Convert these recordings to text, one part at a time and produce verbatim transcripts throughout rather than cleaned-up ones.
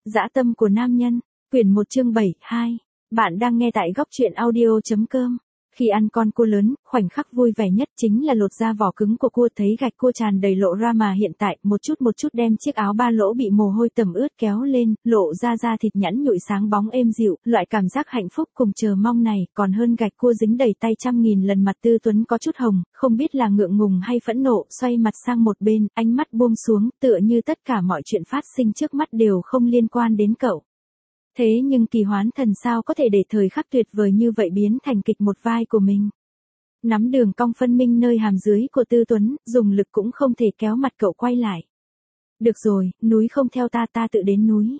Dã tâm của nam nhân, quyển một chương bảy, hai. Bạn đang nghe tại góc truyện audio.com. Khi ăn con cua lớn, khoảnh khắc vui vẻ nhất chính là lột ra vỏ cứng của cua, thấy gạch cua tràn đầy lộ ra, mà hiện tại, một chút một chút đem chiếc áo ba lỗ bị mồ hôi tẩm ướt kéo lên, lộ ra da thịt nhẵn nhụi sáng bóng êm dịu, loại cảm giác hạnh phúc cùng chờ mong này, còn hơn gạch cua dính đầy tay trăm nghìn lần. Mặt Tư Tuấn có chút hồng, không biết là ngượng ngùng hay phẫn nộ, xoay mặt sang một bên, ánh mắt buông xuống, tựa như tất cả mọi chuyện phát sinh trước mắt đều không liên quan đến cậu. Thế nhưng Kỳ Hoán Thần sao có thể để thời khắc tuyệt vời như vậy biến thành kịch một vai của mình. Nắm đường cong phân minh nơi hàm dưới của Tư Tuấn, dùng lực cũng không thể kéo mặt cậu quay lại. Được rồi, núi không theo ta, ta tự đến núi.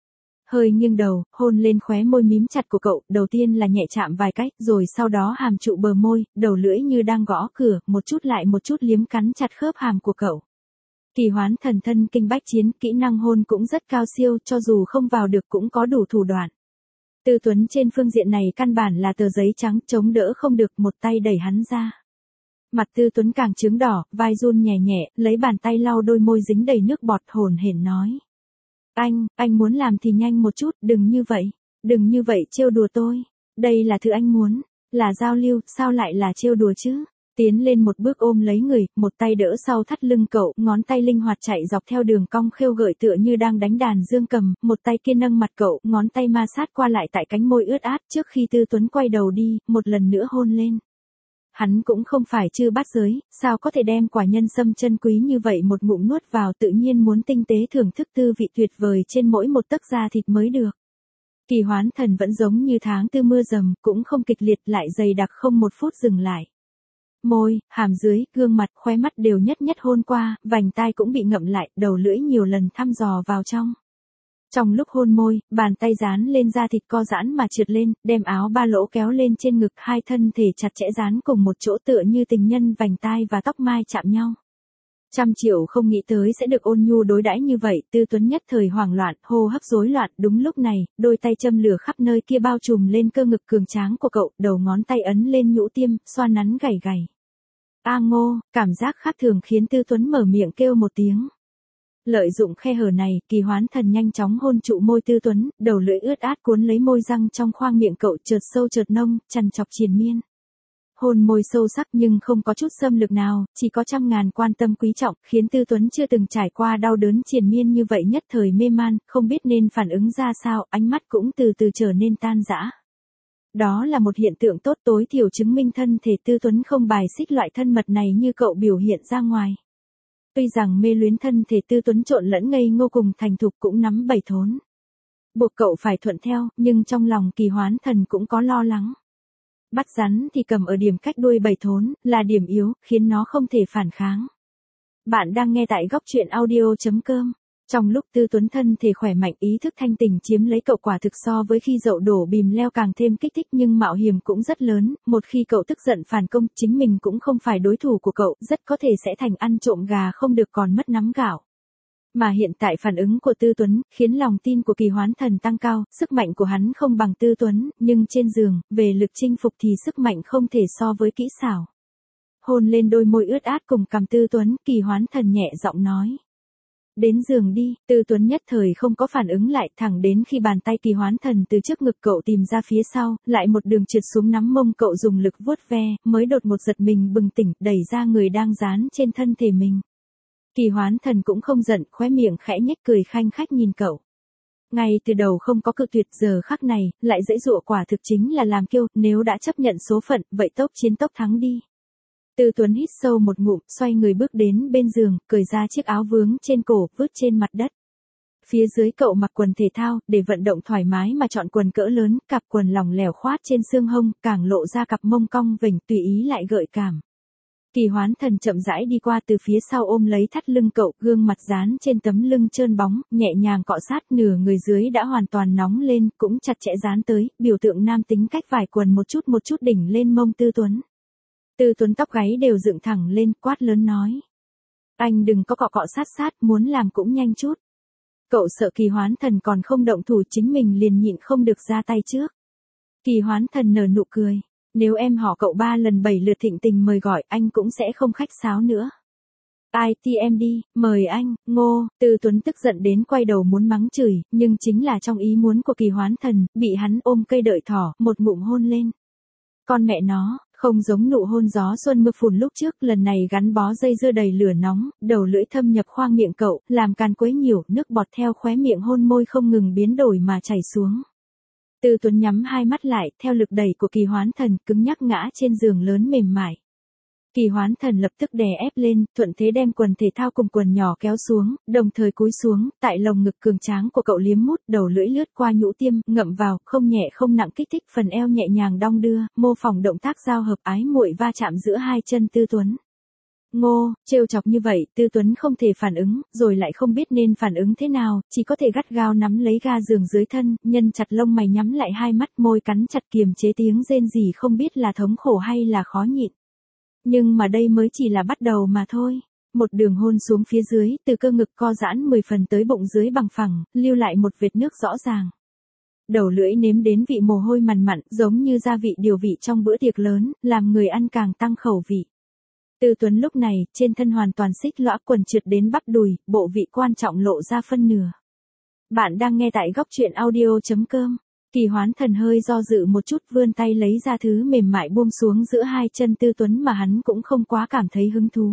Hơi nghiêng đầu, hôn lên khóe môi mím chặt của cậu, đầu tiên là nhẹ chạm vài cách, rồi sau đó hàm trụ bờ môi, đầu lưỡi như đang gõ cửa, một chút lại một chút liếm cắn chặt khớp hàm của cậu. Kỳ Hoán Thần thân kinh bách chiến, kỹ năng hôn cũng rất cao siêu, cho dù không vào được cũng có đủ thủ đoạn. Tư Tuấn trên phương diện này căn bản là tờ giấy trắng, chống đỡ không được, một tay đẩy hắn ra. Mặt Tư Tuấn càng trướng đỏ, vai run nhẹ nhẹ, lấy bàn tay lau đôi môi dính đầy nước bọt, hổn hển nói. Anh, anh muốn làm thì nhanh một chút, đừng như vậy, đừng như vậy trêu đùa tôi. Đây là thứ anh muốn, là giao lưu, sao lại là trêu đùa chứ? Tiến lên một bước ôm lấy người, một tay đỡ sau thắt lưng cậu, ngón tay linh hoạt chạy dọc theo đường cong khêu gợi tựa như đang đánh đàn dương cầm, một tay kia nâng mặt cậu, ngón tay ma sát qua lại tại cánh môi ướt át, trước khi Tư Tuấn quay đầu đi, một lần nữa hôn lên. Hắn cũng không phải chư bát giới, sao có thể đem quả nhân sâm chân quý như vậy một ngụm nuốt vào, tự nhiên muốn tinh tế thưởng thức tư vị tuyệt vời trên mỗi một tấc da thịt mới được. Kỳ Hoán Thần vẫn giống như tháng tư mưa rầm, cũng không kịch liệt lại dày đặc, không một phút dừng lại. Môi, hàm dưới, gương mặt, khóe mắt đều nhất nhất hôn qua, vành tai cũng bị ngậm lại, đầu lưỡi nhiều lần thăm dò vào trong. Trong lúc hôn môi, bàn tay dán lên da thịt co giãn mà trượt lên, đem áo ba lỗ kéo lên trên ngực, hai thân thể chặt chẽ dán cùng một chỗ tựa như tình nhân, vành tai và tóc mai chạm nhau. Trăm triệu không nghĩ tới sẽ được ôn nhu đối đãi như vậy, Tư Tuấn nhất thời hoảng loạn, hô hấp rối loạn, đúng lúc này, đôi tay châm lửa khắp nơi kia bao trùm lên cơ ngực cường tráng của cậu, đầu ngón tay ấn lên nhũ tiêm, xoa nắn gảy gảy. A ngô, cảm giác khác thường khiến Tư Tuấn mở miệng kêu một tiếng. Lợi dụng khe hở này, Kỳ Hoán Thần nhanh chóng hôn trụ môi Tư Tuấn, đầu lưỡi ướt át cuốn lấy môi răng trong khoang miệng cậu, chợt sâu chợt nông, chằn chọc triền miên. Hôn môi sâu sắc nhưng không có chút xâm lược nào, chỉ có trăm ngàn quan tâm quý trọng, khiến Tư Tuấn chưa từng trải qua đau đớn triền miên như vậy nhất thời mê man, không biết nên phản ứng ra sao, ánh mắt cũng từ từ trở nên tan rã. Đó là một hiện tượng tốt, tối thiểu chứng minh thân thể Tư Tuấn không bài xích loại thân mật này như cậu biểu hiện ra ngoài. Tuy rằng mê luyến thân thể Tư Tuấn trộn lẫn ngây ngô cùng thành thục cũng nắm bảy thốn. Buộc cậu phải thuận theo, nhưng trong lòng Kỳ Hoán Thần cũng có lo lắng. Bắt rắn thì cầm ở điểm cách đuôi bảy thốn, là điểm yếu, khiến nó không thể phản kháng. Bạn đang nghe tại góc truyện audio.com. Trong lúc Tư Tuấn thân thể khỏe mạnh, ý thức thanh tỉnh chiếm lấy cậu, quả thực so với khi dậu đổ bìm leo càng thêm kích thích, nhưng mạo hiểm cũng rất lớn, một khi cậu tức giận phản công, chính mình cũng không phải đối thủ của cậu, rất có thể sẽ thành ăn trộm gà không được còn mất nắm gạo. Mà hiện tại phản ứng của Tư Tuấn, khiến lòng tin của Kỳ Hoán Thần tăng cao, sức mạnh của hắn không bằng Tư Tuấn, nhưng trên giường, về lực chinh phục thì sức mạnh không thể so với kỹ xảo. Hôn lên đôi môi ướt át cùng cằm Tư Tuấn, Kỳ Hoán Thần nhẹ giọng nói. Đến giường đi, Tư Tuấn nhất thời không có phản ứng lại, thẳng đến khi bàn tay Kỳ Hoán Thần từ trước ngực cậu tìm ra phía sau, lại một đường trượt xuống nắm mông cậu dùng lực vuốt ve, mới đột một giật mình bừng tỉnh, đẩy ra người đang dán trên thân thể mình. Kỳ Hoán Thần cũng không giận, khóe miệng khẽ nhếch cười khanh khách nhìn cậu. Ngay từ đầu không có cự tuyệt, giờ khắc này, lại dãy dụa, quả thực chính là làm kiêu, nếu đã chấp nhận số phận, vậy tốc chiến tốc thắng đi. Tư Tuấn hít sâu một ngụm, xoay người bước đến bên giường, cởi ra chiếc áo vướng trên cổ, vứt trên mặt đất. Phía dưới cậu mặc quần thể thao, để vận động thoải mái mà chọn quần cỡ lớn, cặp quần lỏng lẻo khoát trên xương hông, càng lộ ra cặp mông cong vểnh, tùy ý lại gợi cảm. Kỳ Hoán Thần chậm rãi đi qua từ phía sau ôm lấy thắt lưng cậu, gương mặt dán trên tấm lưng trơn bóng, nhẹ nhàng cọ sát, nửa người dưới đã hoàn toàn nóng lên, cũng chặt chẽ dán tới, biểu tượng nam tính cách vải quần một chút một chút đỉnh lên mông Tư Tuấn. Tư Tuấn tóc gáy đều dựng thẳng lên, quát lớn nói. Anh đừng có cọ cọ sát sát, muốn làm cũng nhanh chút. Cậu sợ Kỳ Hoán Thần còn không động thủ, chính mình liền nhịn không được ra tay trước. Kỳ Hoán Thần nở nụ cười. Nếu em họ cậu ba lần bảy lượt thịnh tình mời gọi, anh cũng sẽ không khách sáo nữa. I T em đi, mời anh, Ngô, Tư Tuấn tức giận đến quay đầu muốn mắng chửi, nhưng chính là trong ý muốn của Kỳ Hoán Thần, bị hắn ôm cây đợi thỏ, một ngụm hôn lên. Con mẹ nó, không giống nụ hôn gió xuân mưa phùn lúc trước, lần này gắn bó dây dưa đầy lửa nóng, đầu lưỡi thâm nhập khoang miệng cậu, làm càn quấy nhiều, nước bọt theo khóe miệng hôn môi không ngừng biến đổi mà chảy xuống. Tư Tuấn nhắm hai mắt lại, theo lực đẩy của Kỳ Hoán Thần, cứng nhắc ngã trên giường lớn mềm mại. Kỳ Hoán Thần lập tức đè ép lên, thuận thế đem quần thể thao cùng quần nhỏ kéo xuống, đồng thời cúi xuống, tại lồng ngực cường tráng của cậu liếm mút, đầu lưỡi lướt qua nhũ tiêm, ngậm vào, không nhẹ không nặng kích thích phần eo nhẹ nhàng đong đưa, mô phỏng động tác giao hợp ái muội va chạm giữa hai chân Tư Tuấn. Ngô, trêu chọc như vậy, Tư Tuấn không thể phản ứng, rồi lại không biết nên phản ứng thế nào, chỉ có thể gắt gao nắm lấy ga giường dưới thân, nhân chặt lông mày nhắm lại hai mắt, môi cắn chặt kiềm chế tiếng rên rỉ không biết là thống khổ hay là khó nhịn. Nhưng mà đây mới chỉ là bắt đầu mà thôi. Một đường hôn xuống phía dưới, từ cơ ngực co giãn mười phần tới bụng dưới bằng phẳng, lưu lại một vệt nước rõ ràng. Đầu lưỡi nếm đến vị mồ hôi mằn mặn, giống như gia vị điều vị trong bữa tiệc lớn, làm người ăn càng tăng khẩu vị. Tư Tuấn lúc này, trên thân hoàn toàn xích lõa quần trượt đến bắp đùi, bộ vị quan trọng lộ ra phân nửa. Bạn đang nghe tại góc truyện audio chấm com. Kỳ Hoán Thần hơi do dự một chút, vươn tay lấy ra thứ mềm mại buông xuống giữa hai chân Tư Tuấn mà hắn cũng không quá cảm thấy hứng thú.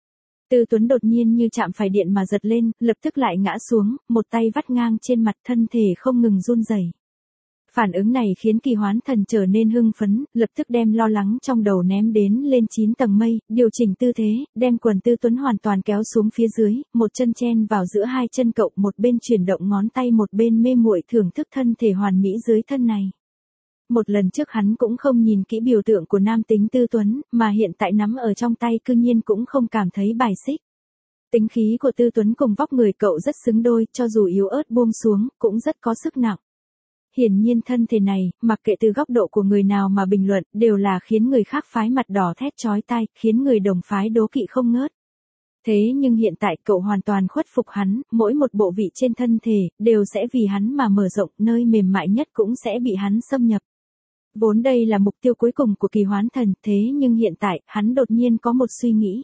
Tư Tuấn đột nhiên như chạm phải điện mà giật lên, lập tức lại ngã xuống, một tay vắt ngang trên mặt, thân thể không ngừng run rẩy. Phản ứng này khiến Kỳ Hoán Thần trở nên hưng phấn, lập tức đem lo lắng trong đầu ném đến lên chín tầng mây, điều chỉnh tư thế, đem quần Tư Tuấn hoàn toàn kéo xuống phía dưới, một chân chen vào giữa hai chân cậu, một bên chuyển động ngón tay một bên mê muội thưởng thức thân thể hoàn mỹ dưới thân này. Một lần trước hắn cũng không nhìn kỹ biểu tượng của nam tính Tư Tuấn, mà hiện tại nắm ở trong tay cư nhiên cũng không cảm thấy bài xích. Tính khí của Tư Tuấn cùng vóc người cậu rất xứng đôi, cho dù yếu ớt buông xuống, cũng rất có sức nặng. Hiển nhiên thân thể này, mặc kệ từ góc độ của người nào mà bình luận, đều là khiến người khác phái mặt đỏ thét chói tai, khiến người đồng phái đố kỵ không ngớt. Thế nhưng hiện tại cậu hoàn toàn khuất phục hắn, mỗi một bộ vị trên thân thể, đều sẽ vì hắn mà mở rộng, nơi mềm mại nhất cũng sẽ bị hắn xâm nhập. Vốn đây là mục tiêu cuối cùng của Kỳ Hoán Thần, thế nhưng hiện tại, hắn đột nhiên có một suy nghĩ.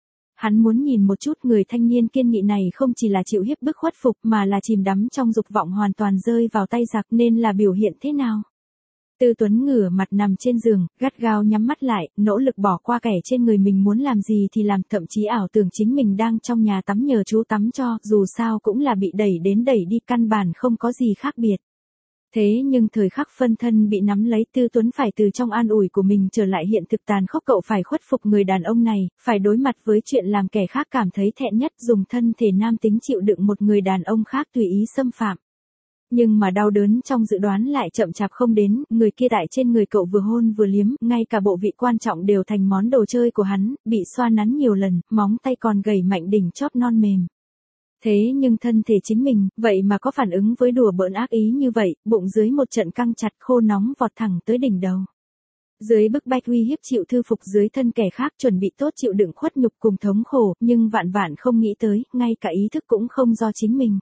Hắn muốn nhìn một chút người thanh niên kiên nghị này không chỉ là chịu hiếp bức khuất phục mà là chìm đắm trong dục vọng hoàn toàn rơi vào tay giặc nên là biểu hiện thế nào. Tư Tuấn ngửa mặt nằm trên giường, gắt gao nhắm mắt lại, nỗ lực bỏ qua kẻ trên người mình muốn làm gì thì làm, thậm chí ảo tưởng chính mình đang trong nhà tắm nhờ chú tắm cho, dù sao cũng là bị đẩy đến đẩy đi, căn bản không có gì khác biệt. Thế nhưng thời khắc phân thân bị nắm lấy, Tư Tuấn phải từ trong an ủi của mình trở lại hiện thực tàn khốc, cậu phải khuất phục người đàn ông này, phải đối mặt với chuyện làm kẻ khác cảm thấy thẹn nhất, dùng thân thể nam tính chịu đựng một người đàn ông khác tùy ý xâm phạm. Nhưng mà đau đớn trong dự đoán lại chậm chạp không đến, người kia tại trên người cậu vừa hôn vừa liếm, ngay cả bộ vị quan trọng đều thành món đồ chơi của hắn, bị xoa nắn nhiều lần, móng tay còn gầy mạnh đỉnh chóp non mềm. Thế nhưng thân thể chính mình, vậy mà có phản ứng với đùa bỡn ác ý như vậy, bụng dưới một trận căng chặt khô nóng vọt thẳng tới đỉnh đầu. Dưới bức bách uy hiếp chịu thư phục dưới thân kẻ khác, chuẩn bị tốt chịu đựng khuất nhục cùng thống khổ, nhưng vạn vạn không nghĩ tới, ngay cả ý thức cũng không do chính mình.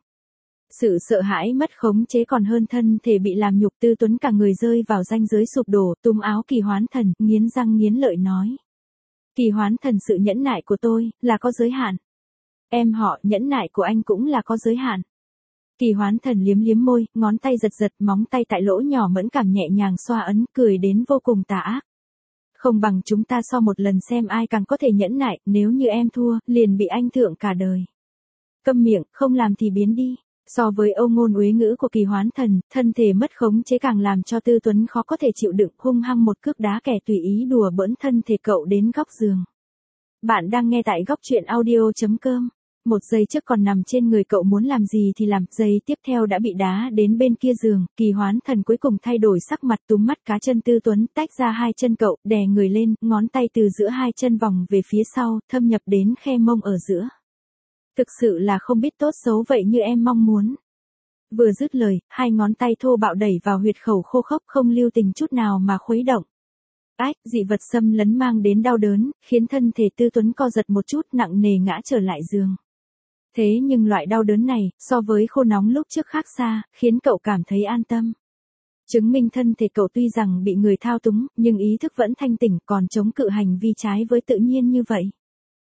Sự sợ hãi mất khống chế còn hơn thân thể bị làm nhục. Tư Tuấn cả người rơi vào ranh giới sụp đổ, túm áo Kỳ Hoán Thần, nghiến răng nghiến lợi nói. Kỳ Hoán Thần, sự nhẫn nại của tôi, là có giới hạn. Em họ, nhẫn nại của anh cũng là có giới hạn. Kỳ Hoán Thần liếm liếm môi, ngón tay giật giật, móng tay tại lỗ nhỏ mẫn cảm nhẹ nhàng xoa ấn, cười đến vô cùng tà ác. Không bằng chúng ta so một lần xem ai càng có thể nhẫn nại, nếu như em thua, liền bị anh thượng cả đời. Câm miệng, không làm thì biến đi. So với âu ngôn uế ngữ của Kỳ Hoán Thần, thân thể mất khống chế càng làm cho Tư Tuấn khó có thể chịu đựng, hung hăng một cước đá kẻ tùy ý đùa bỡn thân thể cậu đến góc giường. Bạn đang nghe tại góc truyện audio chấm com. Một giây trước còn nằm trên người cậu muốn làm gì thì làm, giây tiếp theo đã bị đá đến bên kia giường. Kỳ Hoán Thần cuối cùng thay đổi sắc mặt, túm mắt cá chân Tư Tuấn, tách ra hai chân cậu, đè người lên, ngón tay từ giữa hai chân vòng về phía sau, thâm nhập đến khe mông ở giữa. Thực sự là không biết tốt xấu vậy như em mong muốn. Vừa dứt lời, hai ngón tay thô bạo đẩy vào huyệt khẩu khô khốc, không lưu tình chút nào mà khuấy động. Ách, dị vật xâm lấn mang đến đau đớn, khiến thân thể Tư Tuấn co giật một chút, nặng nề ngã trở lại giường. Thế nhưng loại đau đớn này, so với khô nóng lúc trước khác xa, khiến cậu cảm thấy an tâm. Chứng minh thân thể cậu tuy rằng bị người thao túng, nhưng ý thức vẫn thanh tỉnh, còn chống cự hành vi trái với tự nhiên như vậy.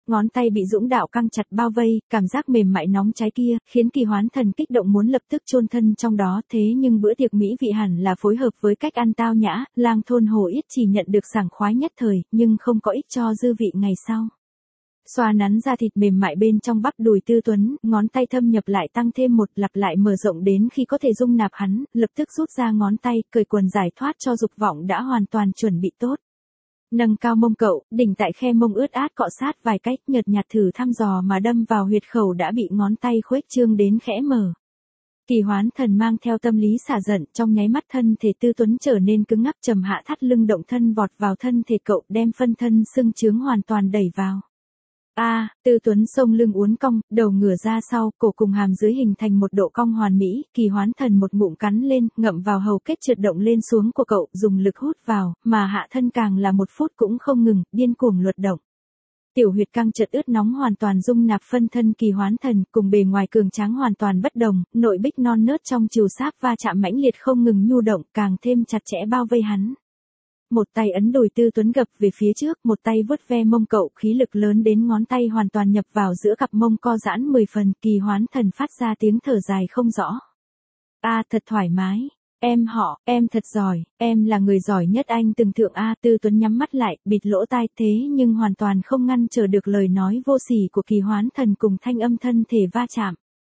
Ngón tay bị dũng đạo căng chặt bao vây, cảm giác mềm mại nóng cháy kia, khiến Kỳ Hoán Thần kích động muốn lập tức chôn thân trong đó, thế nhưng bữa tiệc mỹ vị hẳn là phối hợp với cách ăn tao nhã, lang thôn Hồ Yết chỉ nhận được sảng khoái nhất thời, nhưng không có ích cho dư vị ngày sau. Xoa nắn da thịt mềm mại bên trong bắp đùi Tư Tuấn, ngón tay thâm nhập lại tăng thêm một, lặp lại mở rộng đến khi có thể dung nạp hắn, lập tức rút ra ngón tay, cởi quần giải thoát cho dục vọng đã hoàn toàn chuẩn bị tốt. Nâng cao mông cậu, đỉnh tại khe mông ướt át cọ sát vài cách, nhợt nhạt thử thăm dò mà đâm vào huyệt khẩu đã bị ngón tay khuếch trương đến khẽ mở. Kỳ Hoán Thần mang theo tâm lý xả giận, trong nháy mắt thân thể Tư Tuấn trở nên cứng ngắc, trầm hạ thắt lưng động thân vọt vào thân thể cậu, đem phân thân sưng trướng hoàn toàn đẩy vào. A, à, Tư Tuấn sông lưng uốn cong, đầu ngửa ra sau, cổ cùng hàm dưới hình thành một độ cong hoàn mỹ, Kỳ Hoán Thần một ngụm cắn lên, ngậm vào hầu kết trượt động lên xuống của cậu, dùng lực hút vào, mà hạ thân càng là một phút cũng không ngừng, điên cuồng luật động. Tiểu huyệt căng chật ướt nóng hoàn toàn dung nạp phân thân Kỳ Hoán Thần, cùng bề ngoài cường tráng hoàn toàn bất đồng, nội bích non nớt trong chiều sáp va chạm mãnh liệt không ngừng nhu động, càng thêm chặt chẽ bao vây hắn. Một tay ấn đùi Tư Tuấn gập về phía trước, một tay vuốt ve mông cậu, khí lực lớn đến ngón tay hoàn toàn nhập vào giữa cặp mông co giãn mười phần, Kỳ Hoán Thần phát ra tiếng thở dài không rõ. A, à, thật thoải mái. Em họ, em thật giỏi, em là người giỏi nhất anh từng thượng A. Tư Tuấn nhắm mắt lại, bịt lỗ tai, thế nhưng hoàn toàn không ngăn trở được lời nói vô sỉ của Kỳ Hoán Thần cùng thanh âm thân thể va chạm.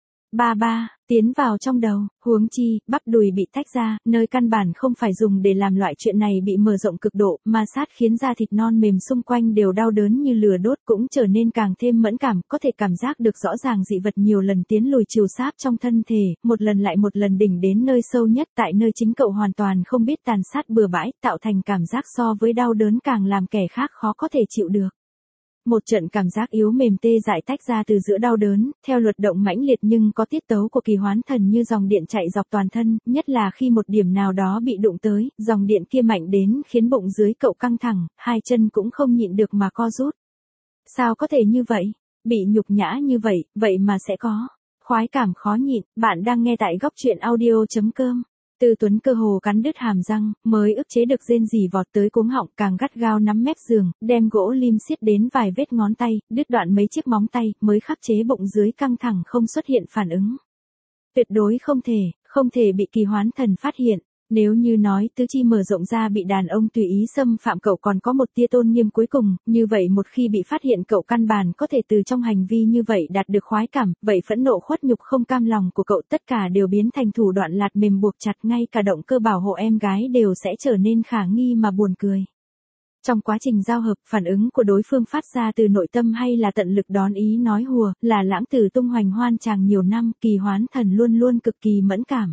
Ba ba, tiến vào trong đầu, huống chi, bắp đùi bị tách ra, nơi căn bản không phải dùng để làm loại chuyện này bị mở rộng cực độ, ma sát khiến da thịt non mềm xung quanh đều đau đớn như lửa đốt, cũng trở nên càng thêm mẫn cảm, có thể cảm giác được rõ ràng dị vật nhiều lần tiến lùi chiều sáp trong thân thể, một lần lại một lần đỉnh đến nơi sâu nhất, tại nơi chính cậu hoàn toàn không biết tàn sát bừa bãi, tạo thành cảm giác so với đau đớn càng làm kẻ khác khó có thể chịu được. Một trận cảm giác yếu mềm tê dại tách ra từ giữa đau đớn, theo luật động mãnh liệt nhưng có tiết tấu của Kỳ Hoán Thần như dòng điện chạy dọc toàn thân, nhất là khi một điểm nào đó bị đụng tới, dòng điện kia mạnh đến khiến bụng dưới cậu căng thẳng, hai chân cũng không nhịn được mà co rút. Sao có thể như vậy? Bị nhục nhã như vậy, vậy mà sẽ có khoái cảm khó nhịn. Bạn đang nghe tại góc truyện audio chấm com. Tư Tuấn cơ hồ cắn đứt hàm răng, mới ức chế được rên rỉ vọt tới cuống họng, càng gắt gao nắm mép giường, đem gỗ lim xiết đến vài vết ngón tay, đứt đoạn mấy chiếc móng tay, mới khắc chế bụng dưới căng thẳng không xuất hiện phản ứng. Tuyệt đối không thể, không thể bị Kỳ Hoán Thần phát hiện. Nếu như nói tứ chi mở rộng ra bị đàn ông tùy ý xâm phạm cậu còn có một tia tôn nghiêm cuối cùng, như vậy một khi bị phát hiện cậu căn bản có thể từ trong hành vi như vậy đạt được khoái cảm, vậy phẫn nộ khuất nhục không cam lòng của cậu tất cả đều biến thành thủ đoạn lạt mềm buộc chặt, ngay cả động cơ bảo hộ em gái đều sẽ trở nên khả nghi mà buồn cười. Trong quá trình giao hợp, phản ứng của đối phương phát ra từ nội tâm hay là tận lực đón ý nói hùa, là lãng tử tung hoành hoan tràng nhiều năm, Kỳ Hoán Thần luôn luôn cực kỳ mẫn cảm.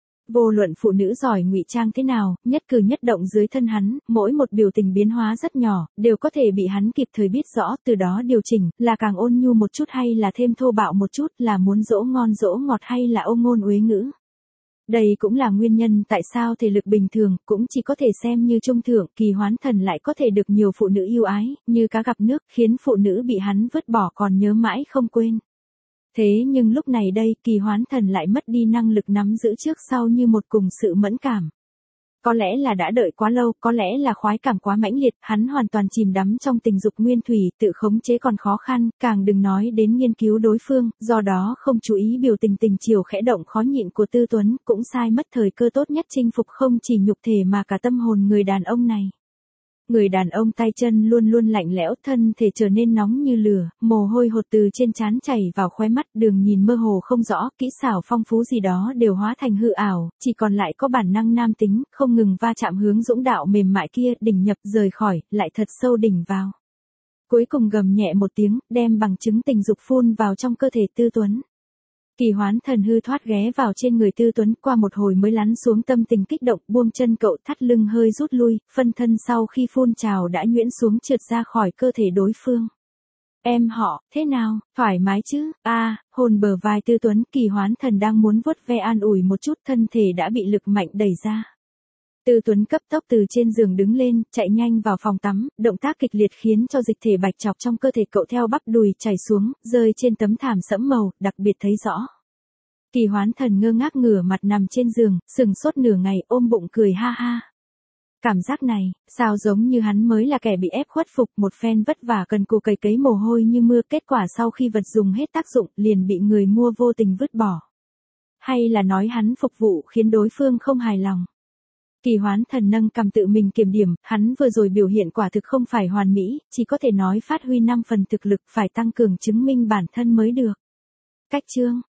Vô luận phụ nữ giỏi ngụy trang thế nào, nhất cử nhất động dưới thân hắn, mỗi một biểu tình biến hóa rất nhỏ, đều có thể bị hắn kịp thời biết rõ, từ đó điều chỉnh, là càng ôn nhu một chút hay là thêm thô bạo một chút, là muốn dỗ ngon dỗ ngọt hay là ôm ngôn uế ngữ. Đây cũng là nguyên nhân tại sao thể lực bình thường, cũng chỉ có thể xem như trung thượng, Kỳ Hoán Thần lại có thể được nhiều phụ nữ yêu ái, như cá gặp nước, khiến phụ nữ bị hắn vứt bỏ còn nhớ mãi không quên. Thế nhưng lúc này đây, Kỳ Hoán Thần lại mất đi năng lực nắm giữ trước sau như một cùng sự mẫn cảm. Có lẽ là đã đợi quá lâu, có lẽ là khoái cảm quá mãnh liệt, hắn hoàn toàn chìm đắm trong tình dục nguyên thủy, tự khống chế còn khó khăn, càng đừng nói đến nghiên cứu đối phương, do đó không chú ý biểu tình tình chiều khẽ động khó nhịn của Tư Tuấn, cũng sai mất thời cơ tốt nhất chinh phục không chỉ nhục thể mà cả tâm hồn người đàn ông này. Người đàn ông tay chân luôn luôn lạnh lẽo, thân thể trở nên nóng như lửa, mồ hôi hột từ trên trán chảy vào khóe mắt, đường nhìn mơ hồ không rõ, kỹ xảo phong phú gì đó đều hóa thành hư ảo, chỉ còn lại có bản năng nam tính, không ngừng va chạm hướng dũng đạo mềm mại kia, đỉnh nhập rời khỏi, lại thật sâu đỉnh vào. Cuối cùng gầm nhẹ một tiếng, đem bằng chứng tình dục phun vào trong cơ thể Tư Tuấn. Kỳ Hoán Thần hư thoát ghé vào trên người Tư Tuấn, qua một hồi mới lắng xuống tâm tình kích động, buông chân cậu, thắt lưng hơi rút lui, phân thân sau khi phun trào đã nhuyễn xuống trượt ra khỏi cơ thể đối phương. Em họ, thế nào, thoải mái chứ? A, à, hồn bờ vai Tư Tuấn, Kỳ Hoán Thần đang muốn vuốt ve an ủi một chút, thân thể đã bị lực mạnh đẩy ra. Tư Tuấn cấp tốc từ trên giường đứng lên, chạy nhanh vào phòng tắm, động tác kịch liệt khiến cho dịch thể bạch trọc trong cơ thể cậu theo bắp đùi chảy xuống, rơi trên tấm thảm sẫm màu, đặc biệt thấy rõ. Kỳ Hoán Thần ngơ ngác ngửa mặt nằm trên giường, sừng sốt nửa ngày, ôm bụng cười ha ha. Cảm giác này, sao giống như hắn mới là kẻ bị ép khuất phục, một phen vất vả cần cù cày cấy mồ hôi như mưa, kết quả sau khi vật dùng hết tác dụng liền bị người mua vô tình vứt bỏ. Hay là nói hắn phục vụ khiến đối phương không hài lòng. Kỳ Hoán Thần nâng cằm tự mình kiểm điểm, hắn vừa rồi biểu hiện quả thực không phải hoàn mỹ, chỉ có thể nói phát huy năm phần thực lực, phải tăng cường chứng minh bản thân mới được. Cách chương